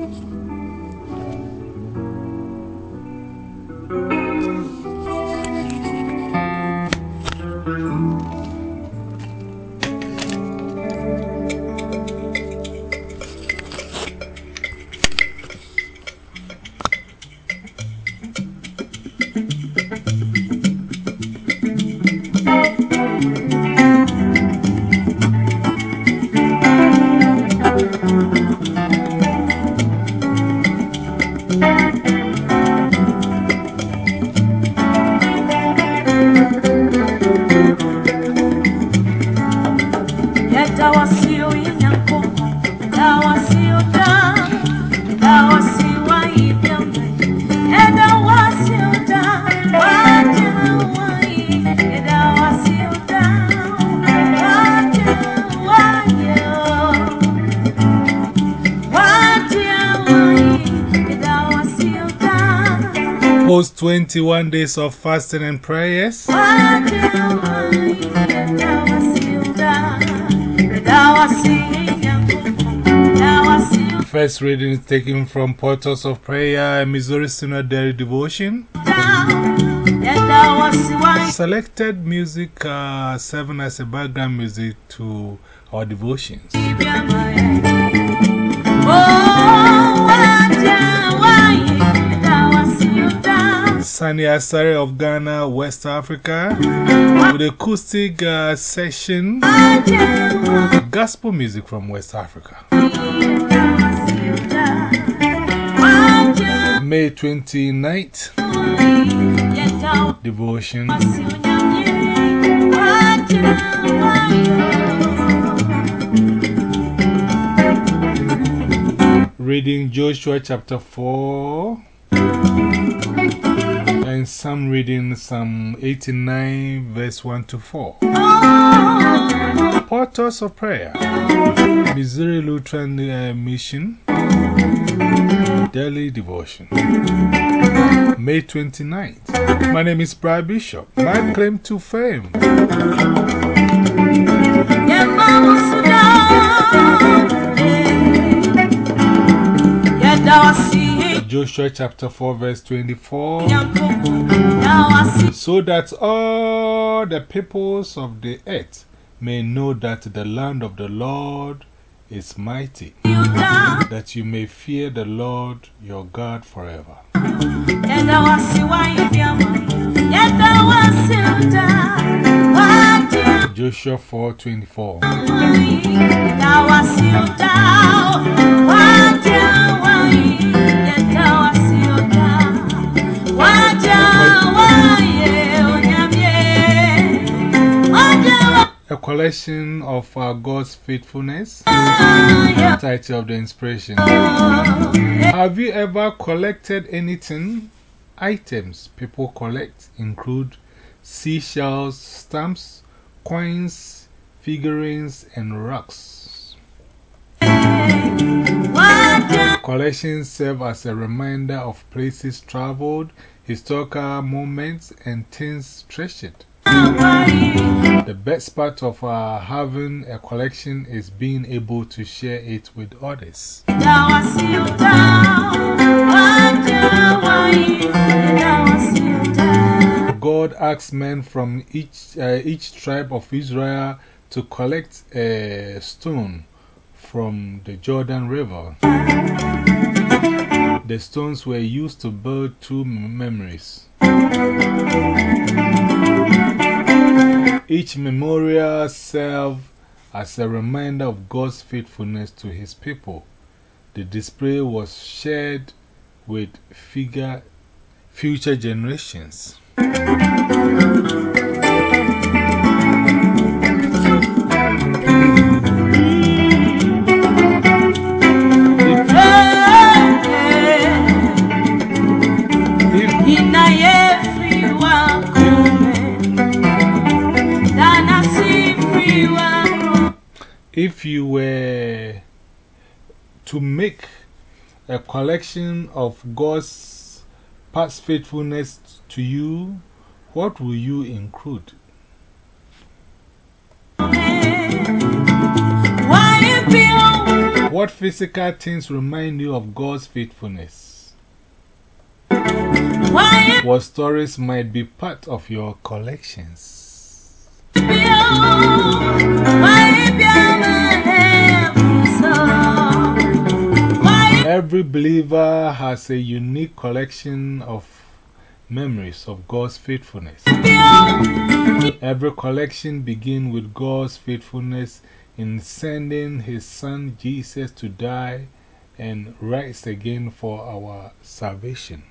Post 21 days of fasting and prayers. First reading is taken from Portals of Prayer and Missouri Synod Daily Devotion. Selected music serving as a background music to our devotions. Sunny Asare of Ghana, West Africa, with acoustic session, gospel music from West Africa. May 29th, devotion. Reading Joshua chapter 4. And some reading Psalm 89, verse 1 to 4. Portals of Prayer, Missouri Lutheran Mission, Daily Devotion, May 29th. My name is Brad Bishop. My claim to fame. Joshua chapter 4 verse 24. So that all the peoples of the earth may know that the land of the Lord is mighty, that you may fear the Lord your God forever. Joshua 4:24. A collection of God's faithfulness. Title of the inspiration. Have you ever collected anything? Items people collect include seashells, stamps, coins, figurines, and rocks. Collections serve as a reminder of places traveled, historical moments, and things treasured. The best part of having a collection is being able to share it with others. God asked men from each tribe of Israel to collect a stone from the Jordan River. The stones were used to build two memories. Each memorial served as a reminder of God's faithfulness to His people. The display was shared with future generations. If you were to make a collection of God's past faithfulness to you, what will you include? What physical things remind you of God's faithfulness? What stories might be part of your collections? Every believer has a unique collection of memories of God's faithfulness. Every collection begins with God's faithfulness in sending His Son Jesus to die and rise again for our salvation.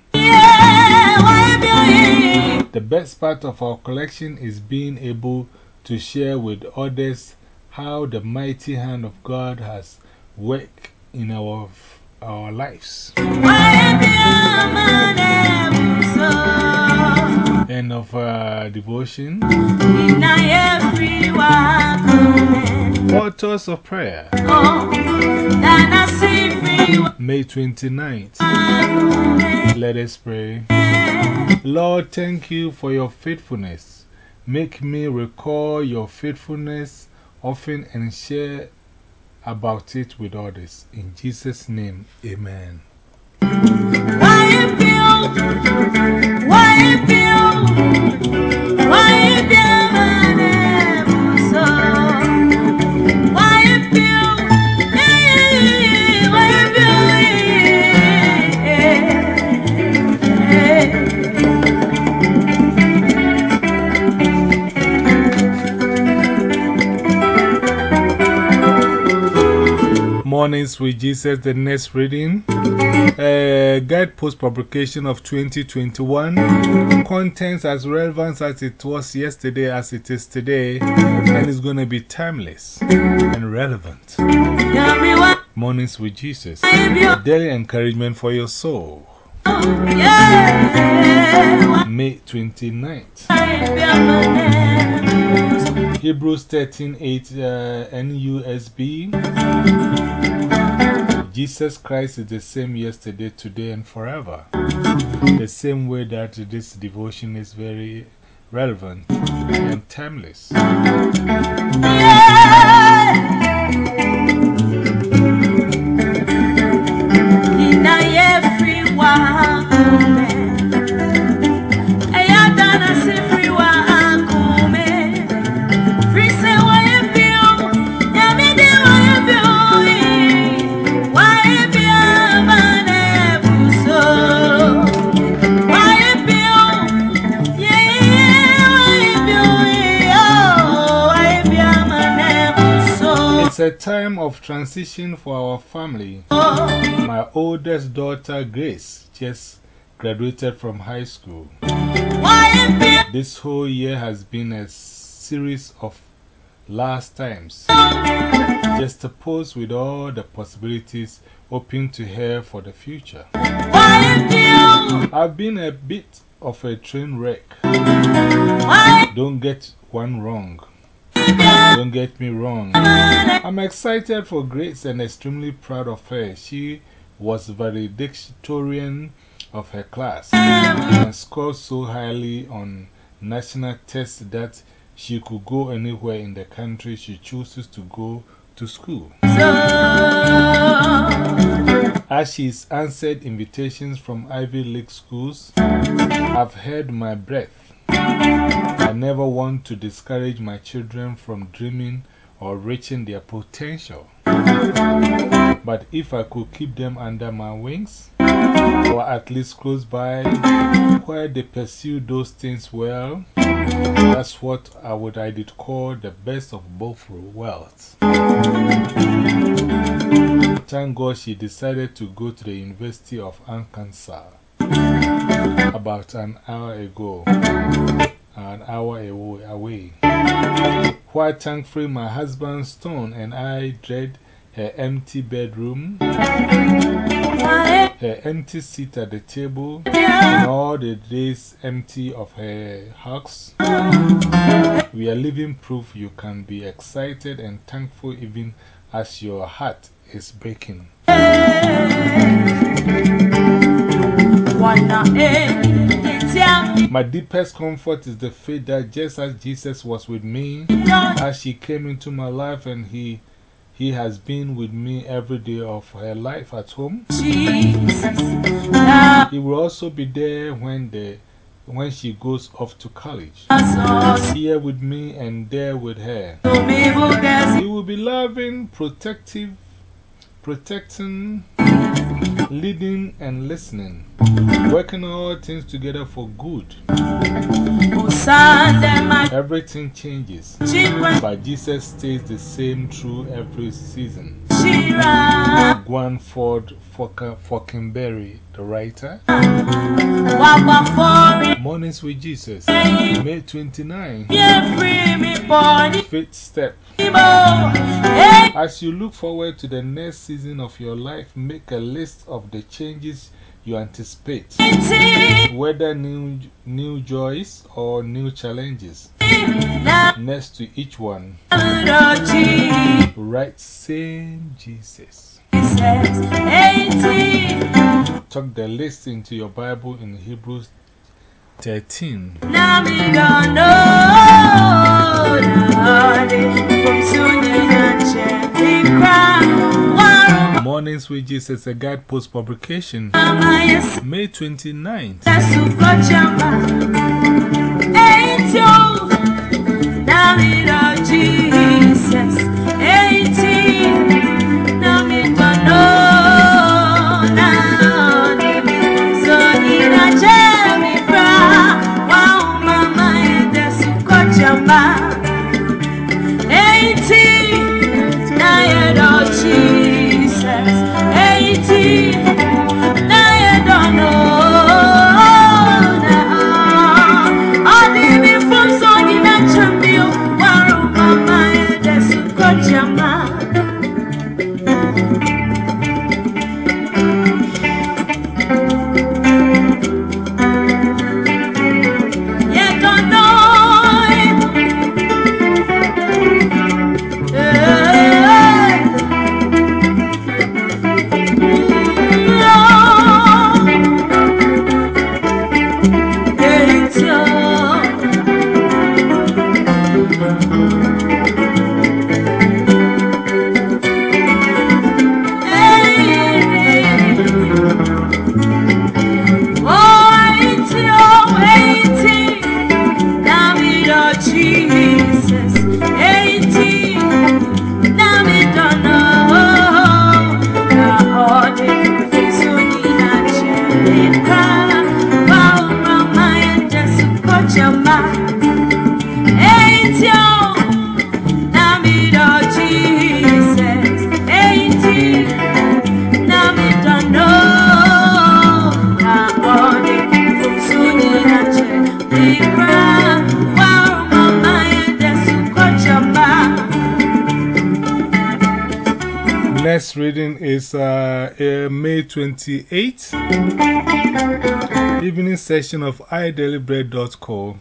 The best part of our collection is being able to share with others how the mighty hand of God has worked in our lives. End of devotion. Portals of Prayer. May 29th. Let us pray. Lord, thank you for your faithfulness. Make me recall your faithfulness often and share about it with others. In Jesus' name, amen. Mornings with Jesus, the next reading. Guidepost publication of 2021. Contents as relevant as it was yesterday as it is today. And it's going to be timeless and relevant. Mornings with Jesus. A daily encouragement for your soul. May 29th. Hebrews 13:8 NUSB. Jesus Christ is the same yesterday, today, and forever. The same way that this devotion is very relevant and timeless. It's a time of transition for our family. My oldest daughter, Grace, just graduated from high school. This whole year has been a series of last times, juxtaposed with all the possibilities open to her for the future. I've been a bit of a train wreck. Don't get one wrong. Don't get me wrong. I'm excited for Grace and extremely proud of her. She was valedictorian of her class and scored so highly on national tests that she could go anywhere in the country she chooses to go to school. As she's answered invitations from Ivy League schools, I've held my breath. I never want to discourage my children from dreaming or reaching their potential. But if I could keep them under my wings, or at least close by, where they pursue those things well, that's what I'd call the best of both worlds. Thank God she decided to go to the University of Arkansas about an hour away. Quite thankfully, my husband Stone and I dread her empty bedroom, her empty seat at the table, and all the days empty of her hugs. We are living proof you can be excited and thankful even as your heart is breaking. My deepest comfort is the faith that just as Jesus was with me, as He came into my life and He He has been with me every day of her life at home. Jesus. He will also be there when she goes off to college. Here with me and there with her. He will be loving, protecting, leading and listening, working all things together for good. Everything changes, but Jesus stays the same through every season. Gwan Ford Falkenberry, the writer. Mornings with Jesus, May 29. Fifth step. As you look forward to the next season of your life, make a list of the changes you anticipate, whether new joys or new challenges. Next to each one, write same Jesus. Tuck the list into your Bible in Hebrews 13. Mornings with Jesus, a guidepost publication, May 29th. Next reading is May 28th, evening session of idailybread.co.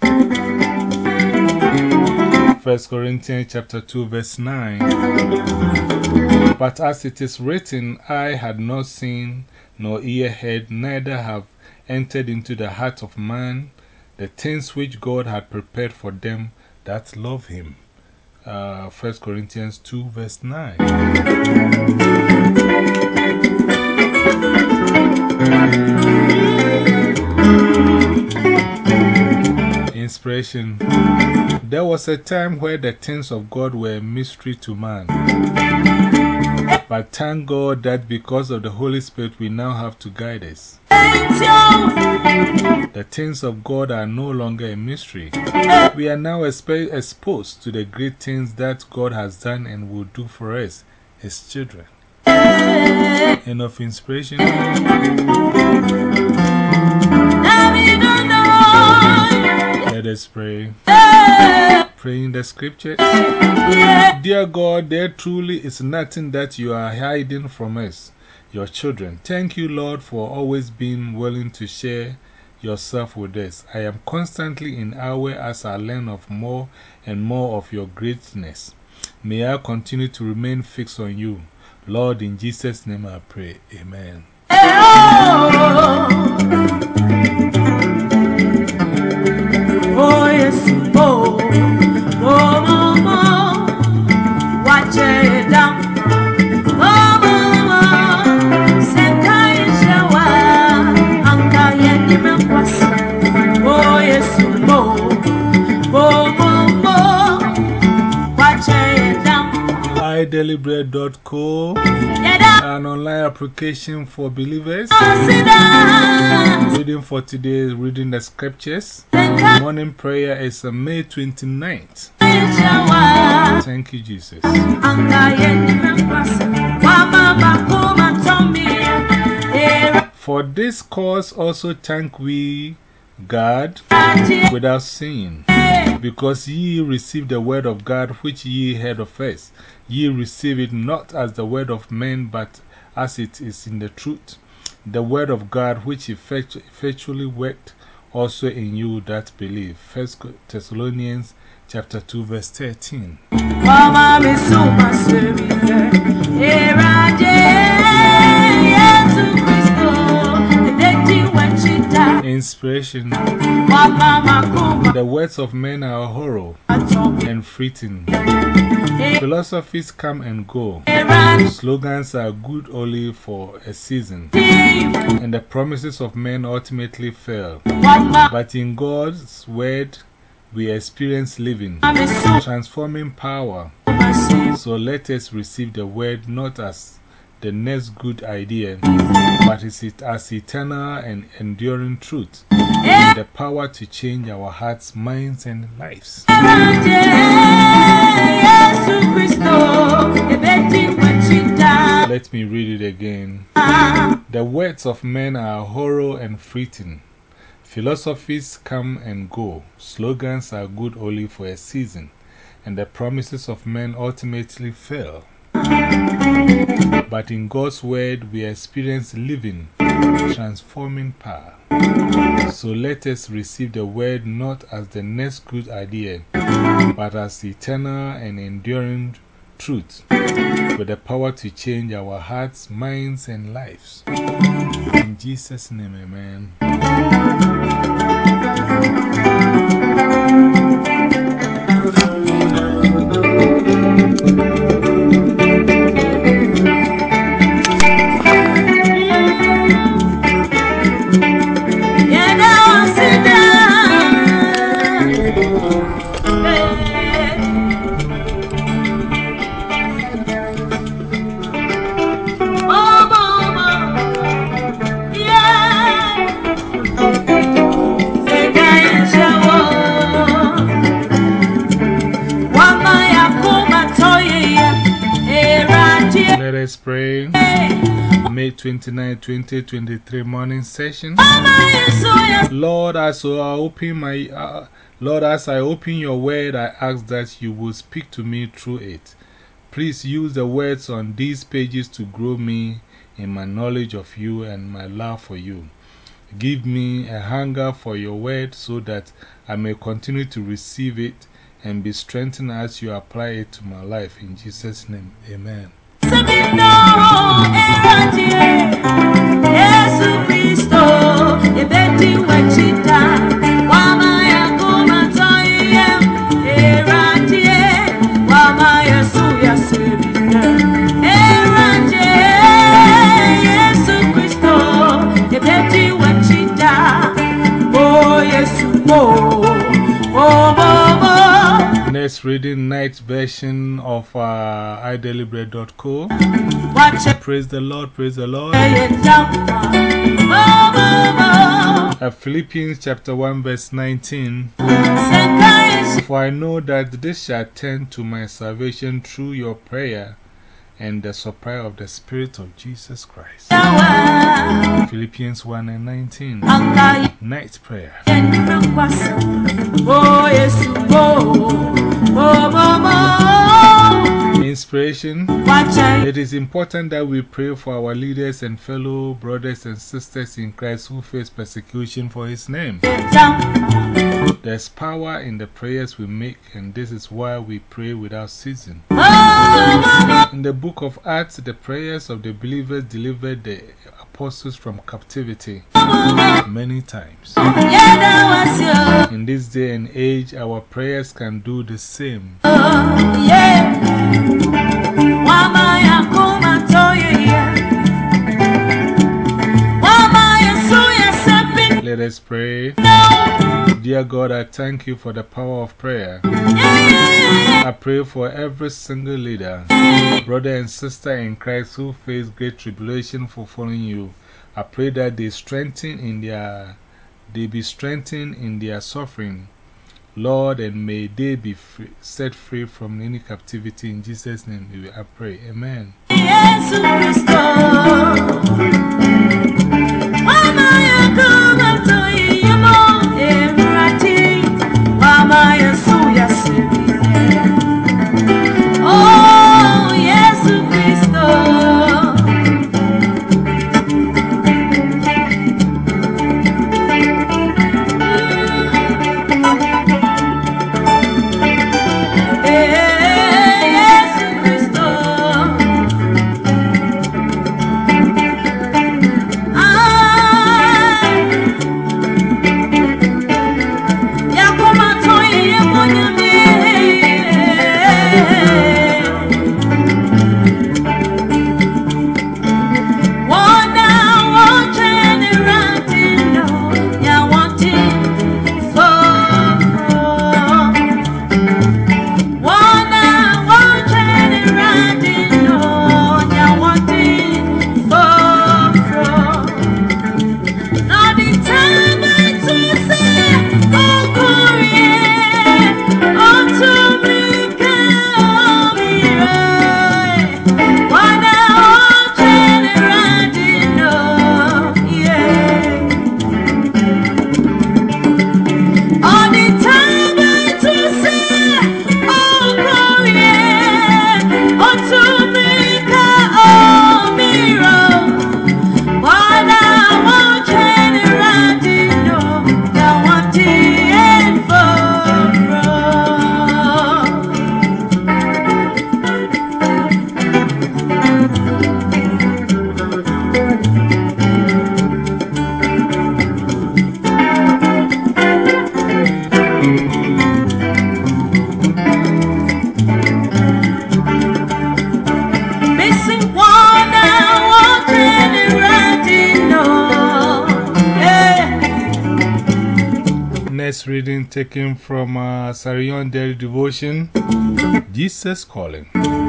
1 Corinthians chapter 2 verse 9. But as it is written, eye had not seen, nor ear heard, neither have entered into the heart of man the things which God had prepared for them that love him. 1 Corinthians 2 verse 9. Inspiration. There was a time where the things of God were a mystery to man. But thank God that because of the Holy Spirit we now have to guide us. The things of God are no longer a mystery. We are now exposed to the great things that God has done and will do for us, His children. End of inspiration. Let us pray. Praying the scriptures. Dear God, there truly is nothing that you are hiding from us, your children. Thank you, Lord, for always being willing to share yourself with us. I am constantly in awe as I learn of more and more of your greatness. May I continue to remain fixed on you. Lord, in Jesus' name I pray. Amen. Oh, yes. Oh, oh, oh, oh. Watch it down. idailybread.co, an online application for believers. Reading for today is reading the scriptures. Morning prayer is May 29th. Thank you, Jesus. For this cause also thank we God without sin, because ye received the word of God which ye heard of us. Ye receive it not as the word of men, but as it is in the truth, the word of God which effectually worked also in you that believe. 1 Thessalonians chapter 2 verse 13. Inspiration. The words of men are hollow and fleeting. Philosophies come and go. Slogans are good only for a season. And the promises of men ultimately fail. But in God's word, we experience living, transforming power. So let us receive the word not as the next good idea, but as eternal and enduring truth, and the power to change our hearts, minds, and lives. Let me read it again. The words of men are hollow and fleeting. Philosophies come and go. Slogans are good only for a season, and the promises of men ultimately fail. But in God's word, we experience living, transforming power. So let us receive the word not as the next good idea, but as eternal and enduring truth, with the power to change our hearts, minds, and lives. In Jesus' name, amen. Let us pray. May 29, 2023 morning session. Lord, as I open your word, I ask that you will speak to me through it. Please use the words on these pages to grow me in my knowledge of you and my love for you. Give me a hunger for your word so that I may continue to receive it and be strengthened as you apply it to my life. In Jesus' name, amen. Next reading, night version of idailybread.co. Praise the Lord, praise the Lord. Philippians chapter 1 verse 19. For I know that this shall tend to my salvation through your prayer and the supply of the Spirit of Jesus Christ. Philippians 1 and 19. Night prayer. Inspiration. It is important that we pray for our leaders and fellow brothers and sisters in Christ who face persecution for His name. There's power in the prayers we make, and this is why we pray without ceasing. In the book of Acts, the prayers of the believers delivered the apostles from captivity many times. In this day and age, our prayers can do the same. Let us pray. Dear God, I thank you for the power of prayer. I pray for every single leader, brother and sister in Christ who face great tribulation for following you. I pray that they be strengthened in their suffering, Lord, and may they be set free from any captivity. In Jesus' name I pray. Amen. Oh, yes, Christo. Yes, Christo. Yakoma toye yemonyame. Wana wochene ratino ya wanti for. Wana wochene ratino ya wanti for. Now the time to say, oh, Korea, oh, to make what I want, yeah. All the time to say, oh, Korea, oh, to make what I want, Generadino, I want missing one, I want Generadino. Next reading taken from Sarion Daily Devotion, Jesus Calling,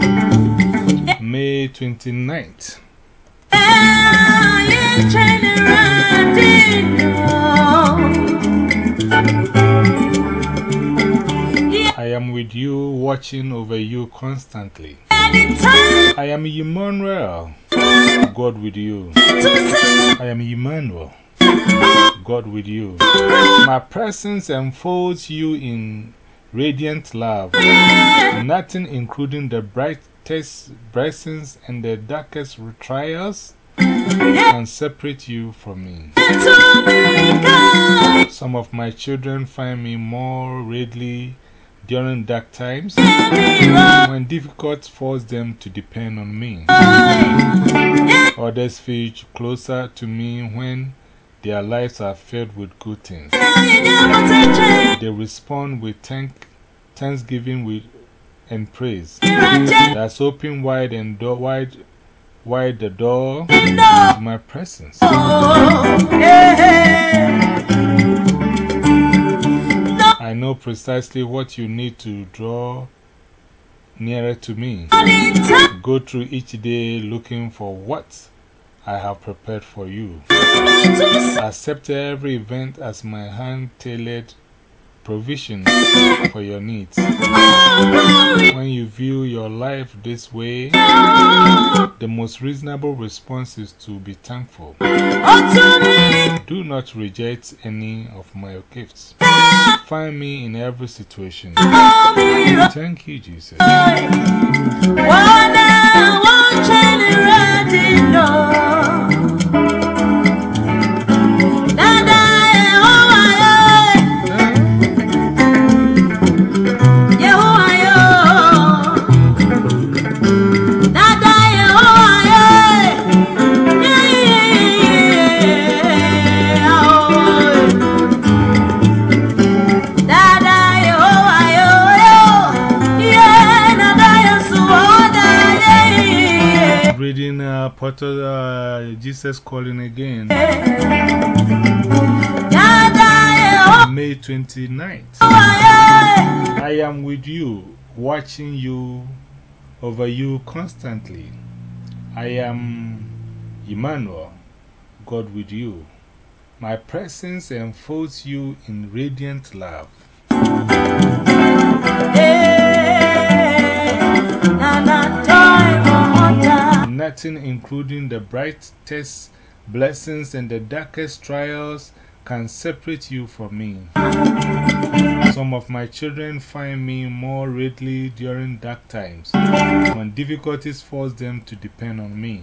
May 29th. I am with you, watching over you constantly. I am Emmanuel, God with you. I am Emmanuel, God with you. My presence enfolds you in radiant love. Nothing, including the brightest blessings and the darkest trials, can separate you from me. Some of my children find me more readily during dark times, when difficult force them to depend on me. Others feel closer to me when their lives are filled with good things. They respond with thanksgiving and praise. That's open wide and wide the door to my presence. I know precisely what you need to draw nearer to me. Go through each day looking for what I have prepared for you. Accept every event as my hand-tailored provision for your needs. When you view your life this way, the most reasonable response is to be thankful. Do not reject any of my gifts. Find me in every situation. Thank you, Jesus. Reading Jesus Calling again. May 29th. I am with you, watching you, over you constantly. I am Emmanuel, God with you. My presence enfolds you in radiant love. Nothing, including the brightest blessings and the darkest trials, can separate you from me. Some of my children find me more readily during dark times, when difficulties force them to depend on me.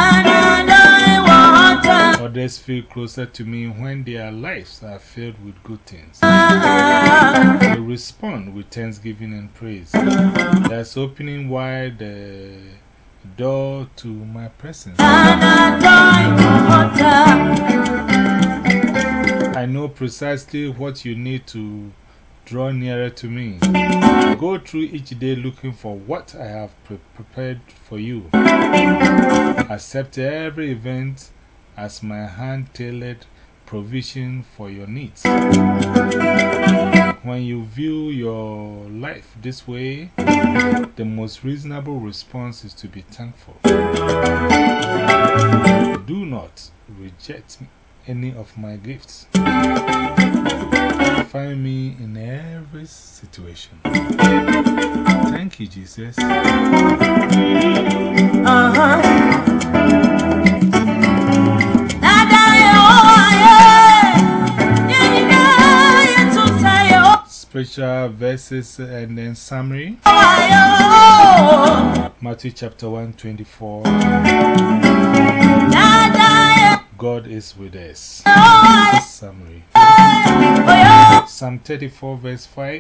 Others feel closer to me when their lives are filled with good things. They respond with thanksgiving and praise. That's opening wide the door to my presence. I know precisely what you need to draw nearer to me. Go through each day looking for what I have prepared for you. Accept every event as my hand-tailored provision for your needs. When you view your life this way, the most reasonable response is to be thankful. Do not reject any of my gifts. Find me in every situation. Thank you, Jesus. Spiritual verses and then summary. Matthew chapter 1:24. God is with us. Summary. Psalm 34 verse 5.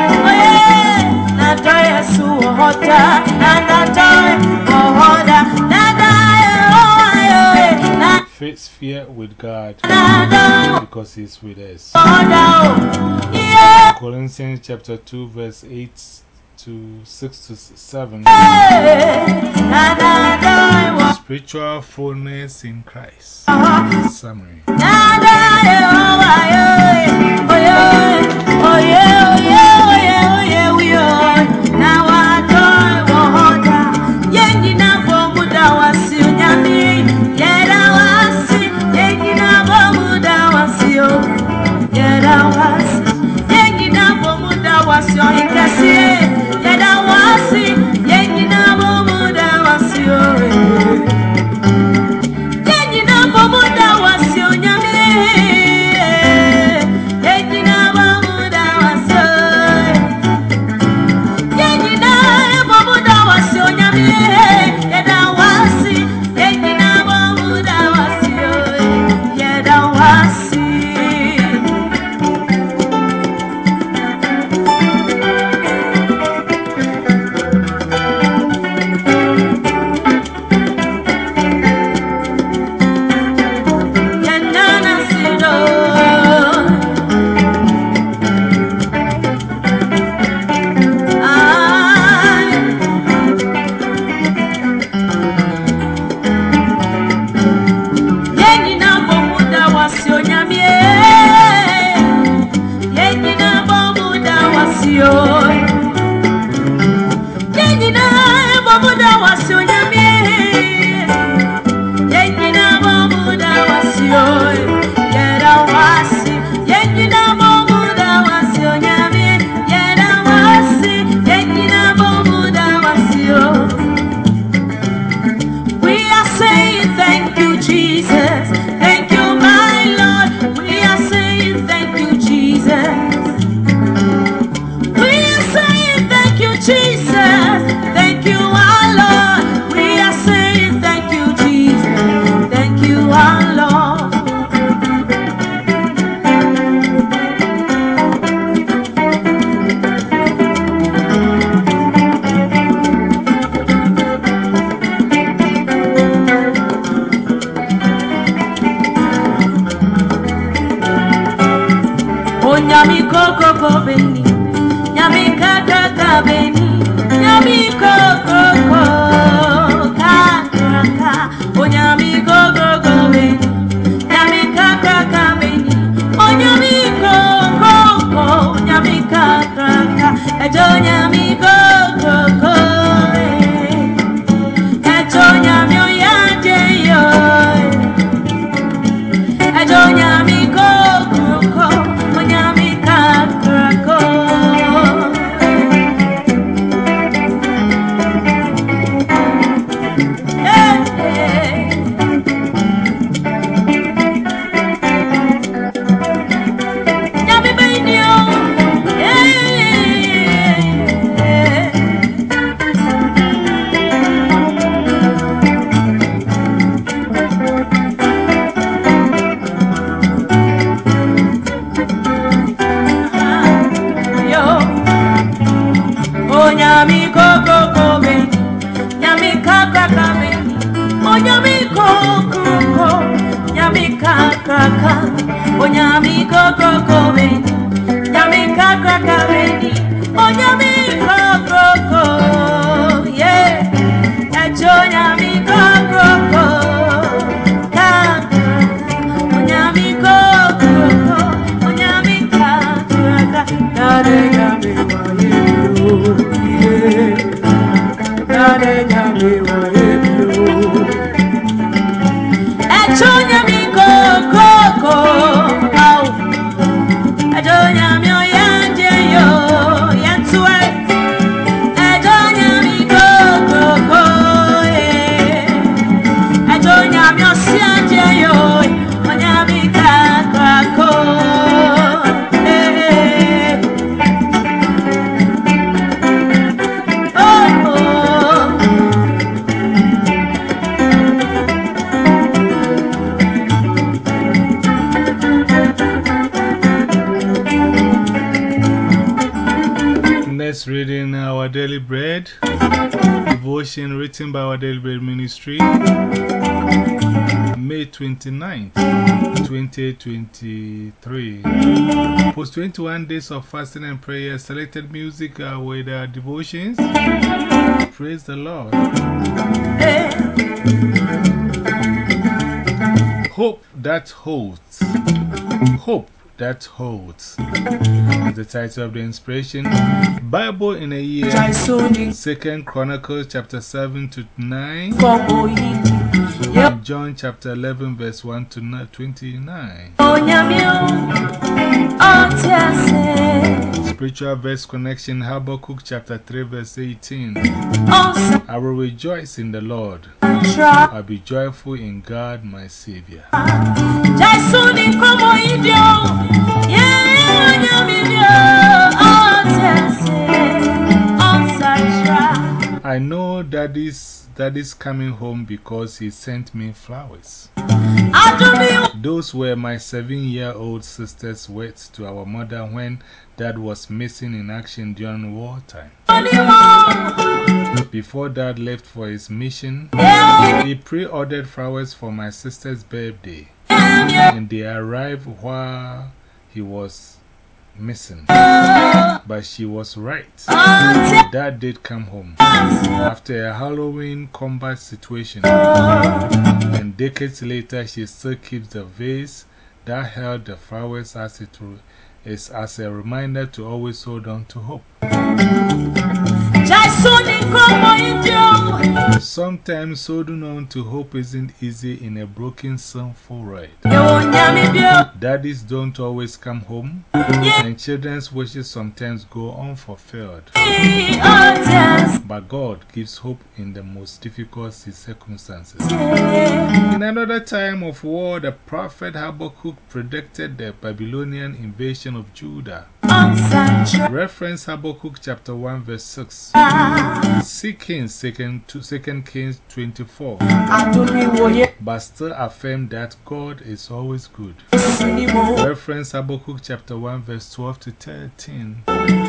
Face fear with God because He is with us. Colossians chapter 2 verse 8 to 6 to 7. Spiritual fullness in Christ. Summary. Nyami koko ko beni, nyami kaka ka beni, nyami koko ko kaka, o nyami koko ko beni, nyami kaka ka beni, o nyami koko Next reading Our Daily Bread, devotion written by Our Daily Bread Ministry, May 29th, 2023. Post 21 days of fasting and prayer, selected music with devotions. Praise the Lord. Hope that holds. Hope that holds is the title of the inspiration. Bible in a year, 2 Chronicles chapter 7 to 9, and John chapter 11 verse 1 to 29. Spiritual verse connection, Habakkuk chapter 3 verse 18. I will rejoice in the Lord. I'll be joyful in God my Savior. I know Daddy's coming home because he sent me flowers. Those were my 7-year-old sister's words to our mother when Dad was missing in action during wartime. Before Dad left for his mission, he pre-ordered flowers for my sister's birthday, and they arrived while he was missing. But she was right. Dad did come home after a Halloween combat situation, and decades later she still keeps the vase that held the flowers as a reminder to always hold on to hope. Sometimes holding on to hope isn't easy in a broken, sinful world. Daddies don't always come home, and children's wishes sometimes go unfulfilled. But God gives hope in the most difficult circumstances. In another time of war, the prophet Habakkuk predicted the Babylonian invasion of Judah. Reference Habakkuk chapter 1 verse 6. See Kings 2 Kings 24. But still affirm that God is always good. Reference Habakkuk chapter 1 verse 12 to 13.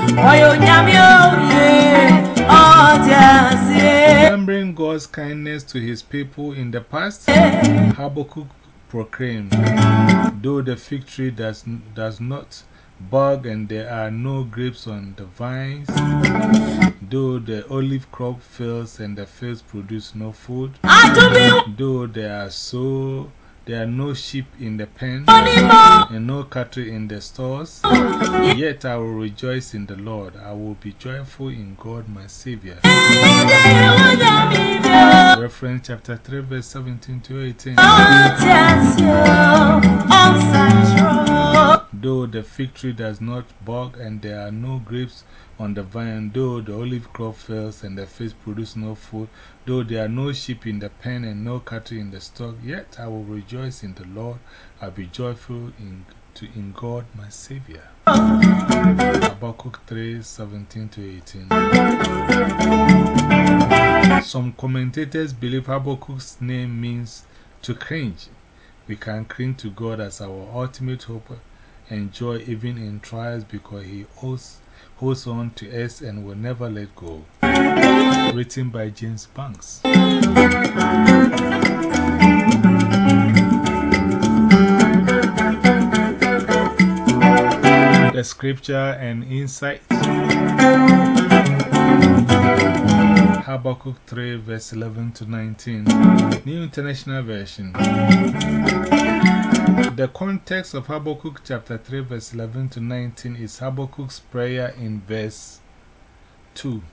Remembering God's kindness to his people in the past, Habakkuk proclaimed, though the fig tree does not bud and there are no grapes on the vines, though the olive crop fails and the fields produce no food, though there are no sheep in the pen and no cattle in the stores, yet I will rejoice in the Lord. I will be joyful in God my Savior. Reference chapter 3 verse 17 to 18. the fig tree does not bud, and there are no grapes on the vine, though the olive crop fails and the figs produce no food, though there are no sheep in the pen and no cattle in the stock, yet I will rejoice in the Lord. I'll be joyful in God my Savior. Habakkuk 3:17-18. Some commentators believe Habakkuk's name means to cringe. We can cling to God as our ultimate hope and joy even in trials because He holds on to us and will never let go. Written by James Banks. The scripture and insight. Habakkuk 3 verse 11-19. New International Version. The context of Habakkuk chapter 3 verse 11-19 is Habakkuk's prayer in verse 2.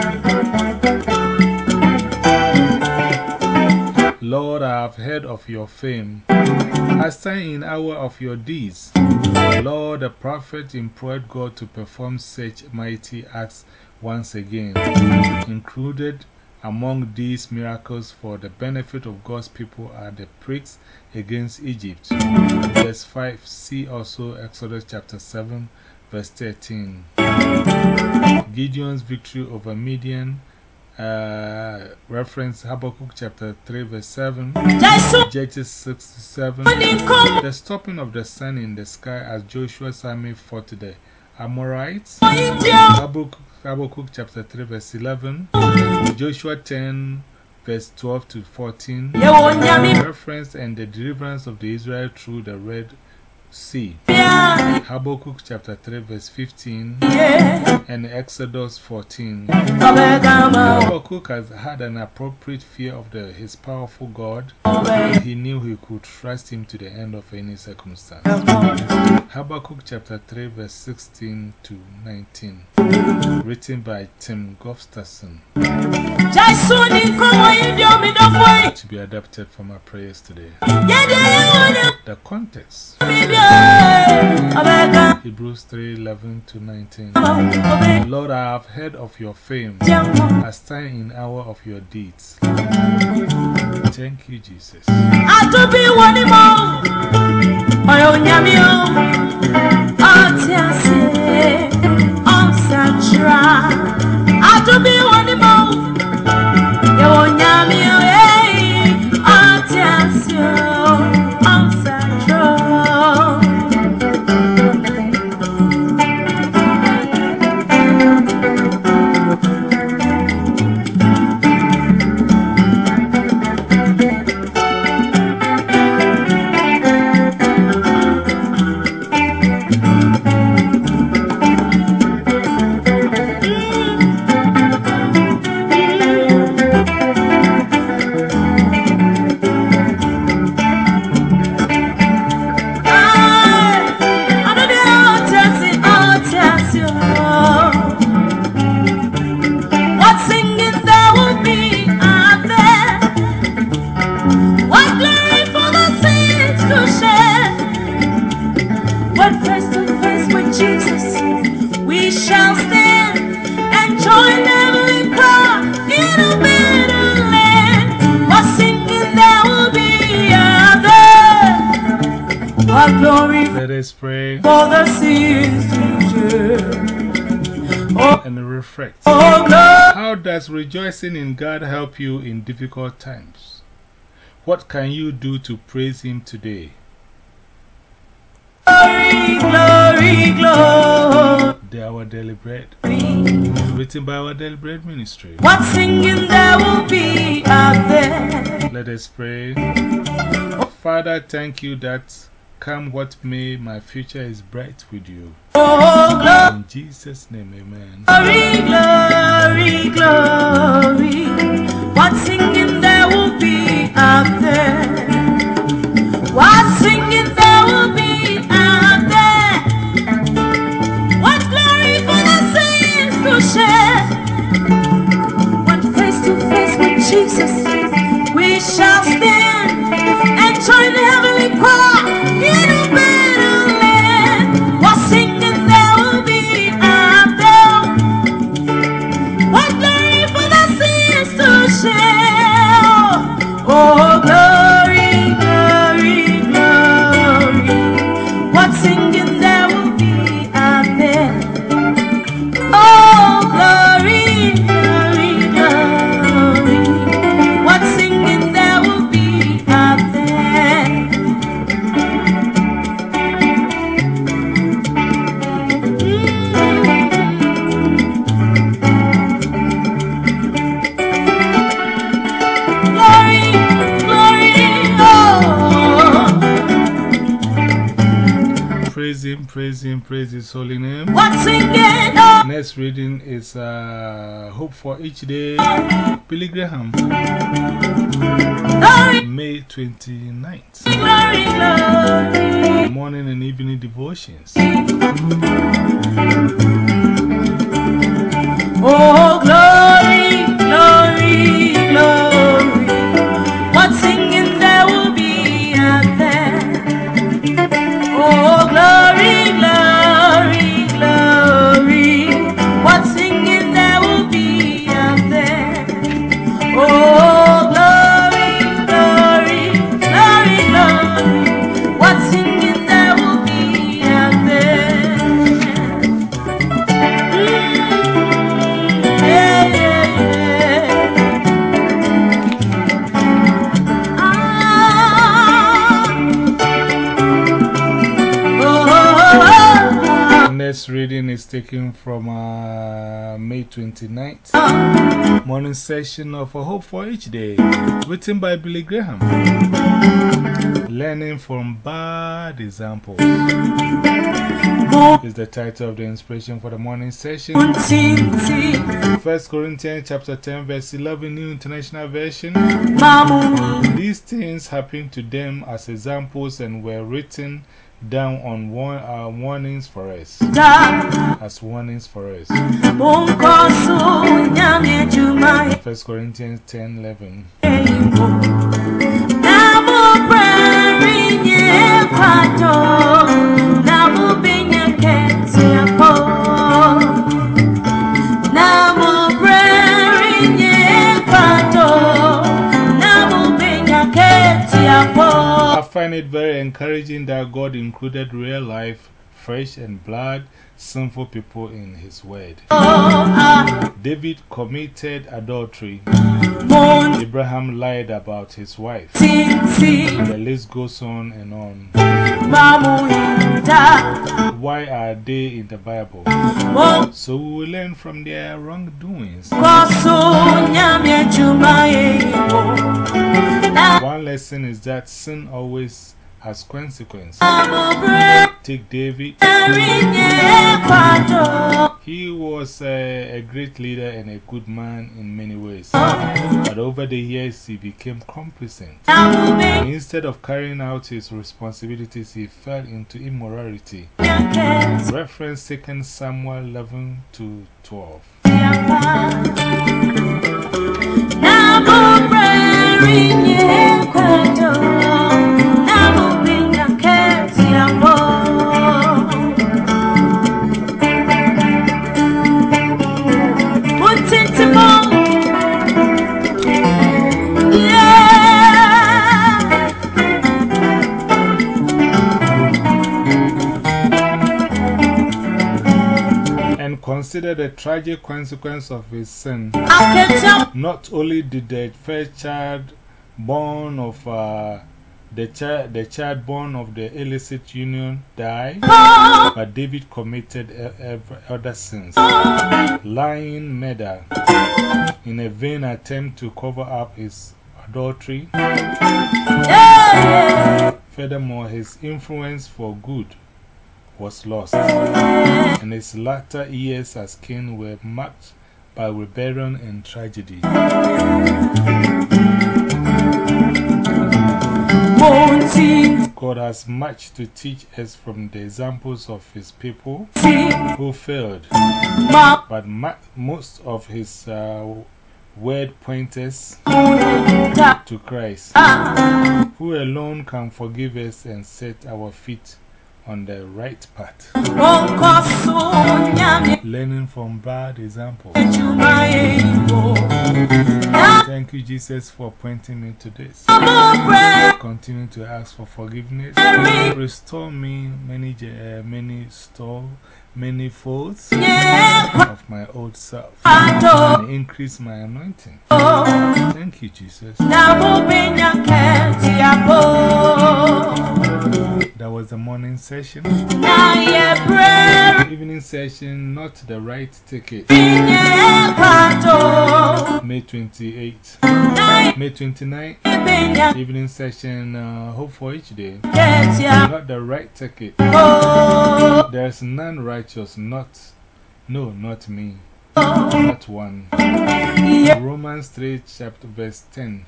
Lord, I have heard of your fame. I stand in awe of your deeds. Lord, the prophet implored God to perform such mighty acts once again. Included among these miracles for the benefit of God's people are the plagues against Egypt. Verse 5, see also Exodus chapter 7, verse 13. Gideon's victory over Midian. Reference Habakkuk chapter 3 verse 7, Judges 6-7, the stopping of the sun in the sky as Joshua's army fought the Amorites, Habakkuk chapter 3 verse 11, Joshua 10 verse 12-14, reference and the deliverance of the Israel through the Red Sea, Habakkuk chapter 3 verse 15, and Exodus 14. Habakkuk has had an appropriate fear of his powerful God. He knew he could trust him to the end of any circumstance. Habakkuk chapter 3 verse 16-19. Written by Tim Gustafson. To be adapted from our prayers today. The context. Hebrews 3:11-19. Lord, I have heard of your fame. I stand in awe of your deeds. Thank you, Jesus. What singing there will be out there? What glory for the saints to share? When face to face with Jesus we shall stand and join heavenly choir in a better land. What singing there will be out there? What glory Let us pray for the saints to share? and reflect. Oh, glory. How does rejoicing in God help you in difficult times? What can you do to praise Him today? Glory, glory, glory. Our Daily Bread. Written by Our Daily Bread Ministry. What singing there will be out there? Let us pray. Father, thank you that come what may, my future is bright with you. Oh, glory. In Jesus' name, amen. Glory, glory, glory. What singing there will be out there? What singing there will be out there? What glory for the saints to share? When face to face with Jesus we shall stand and join the heavenly choir in a better land. What praise Him, praise Him, praise His holy name. What's singing? Next reading is Hope for Each Day, Billy Graham, May 29th. Glory, glory. Morning and evening devotions. Oh, glory, glory, glory. What singing there will be out there. Oh, glory, glory, glory. What singing there will be out there. Oh, glory, glory, glory, glory. What singing there will be out there. Yeah, yeah, yeah. Next reading is taken from May 29th. Morning session of A Hope for Each Day, written by Billy Graham. Learning from Bad Examples is the title of the inspiration for the morning session. 1 Corinthians chapter 10 verse 11, New International Version. These things happened to them as examples and were written down on warnings for us. As warnings for us. 1 Corinthians 10:11. I find it very encouraging that God included real life, flesh and blood, sinful people in His Word. David committed adultery. Abraham lied about his wife. The list goes on and on. Why are they in the Bible? So we will learn from their wrongdoings. One lesson is that sin always has consequences. Take David. He was a great leader and a good man in many ways. But over the years, he became complacent. And instead of carrying out his responsibilities, he fell into immorality. Reference 2 Samuel 11-12. And consider the tragic consequence of his sin. Not only did the first child born of the child born of the illicit union die, but David committed other sins, lying, murder, in a vain attempt to cover up his adultery. Furthermore, his influence for good was lost, and his latter years as king were marked by rebellion and tragedy. God has much to teach us from the examples of His people who failed, but most of His word point us to Christ, who alone can forgive us and set our feet on the right path. Learning from bad examples. Thank you, Jesus, for pointing me to this. Continue to ask for forgiveness. Restore me many folds of my old self and increase my anointing. Thank you, Jesus. That That was the morning session. Evening session, not the right ticket. May 28th. May 29th. Evening session, hope for each day. Not the right ticket. There's none righteous, not me. Not one. Romans 3, chapter verse 10.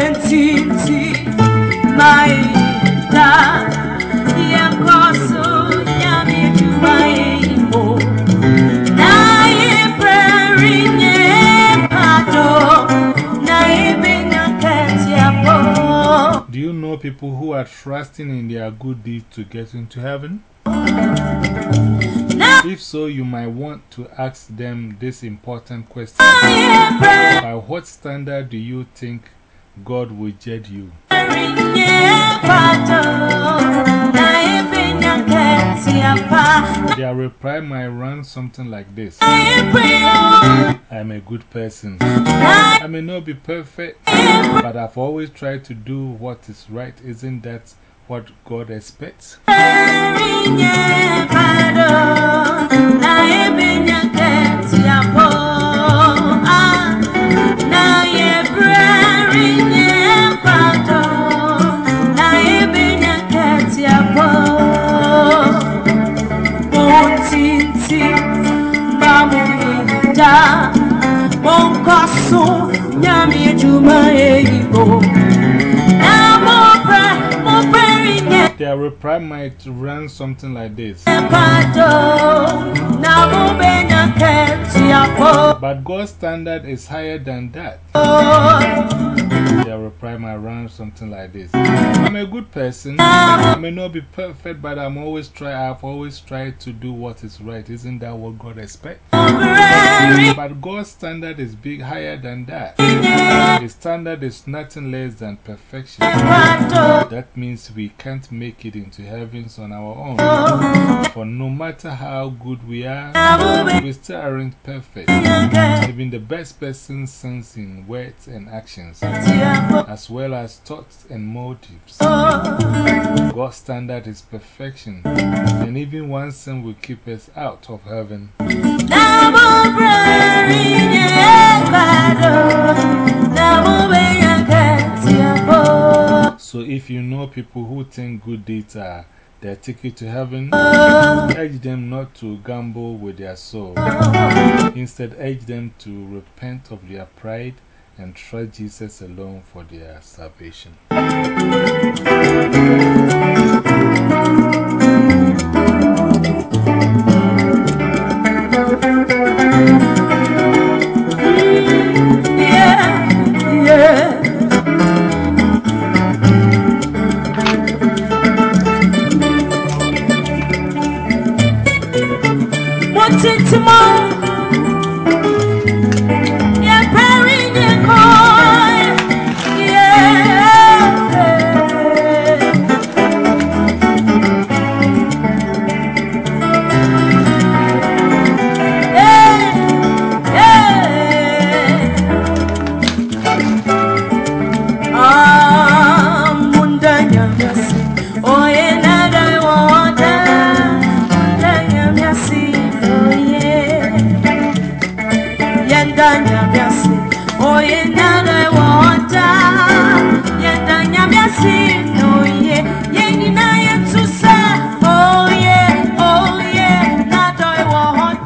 Do you know people who are trusting in their good deeds to get into heaven? If so, you might want to ask them this important question. By what standard do you think God will judge you? Their reply might run something like this. I am a good person. I may not be perfect, but I've always tried to do what is right. Isn't that what God expects? Their reply might run something like this. But God's standard is higher than that. Their reply might run something like this. I'm a good person. I may not be perfect, but I've always tried to do what is right. Isn't that what God expects? But God's standard is higher than that. His standard is nothing less than perfection. That means we can't make it into heavens on our own. For no matter how good we are, we still aren't perfect. Even the best person sins in words and actions, as well as thoughts and motives. God's standard is perfection, and even one sin will keep us out of heaven. So if you know people who think good deeds are their ticket to heaven, urge them not to gamble with their soul. Instead, urge them to repent of their pride and trust Jesus alone for their salvation.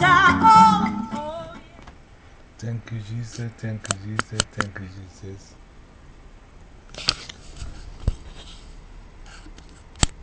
Thank you, Jesus. Thank you, Jesus. Thank you, Jesus.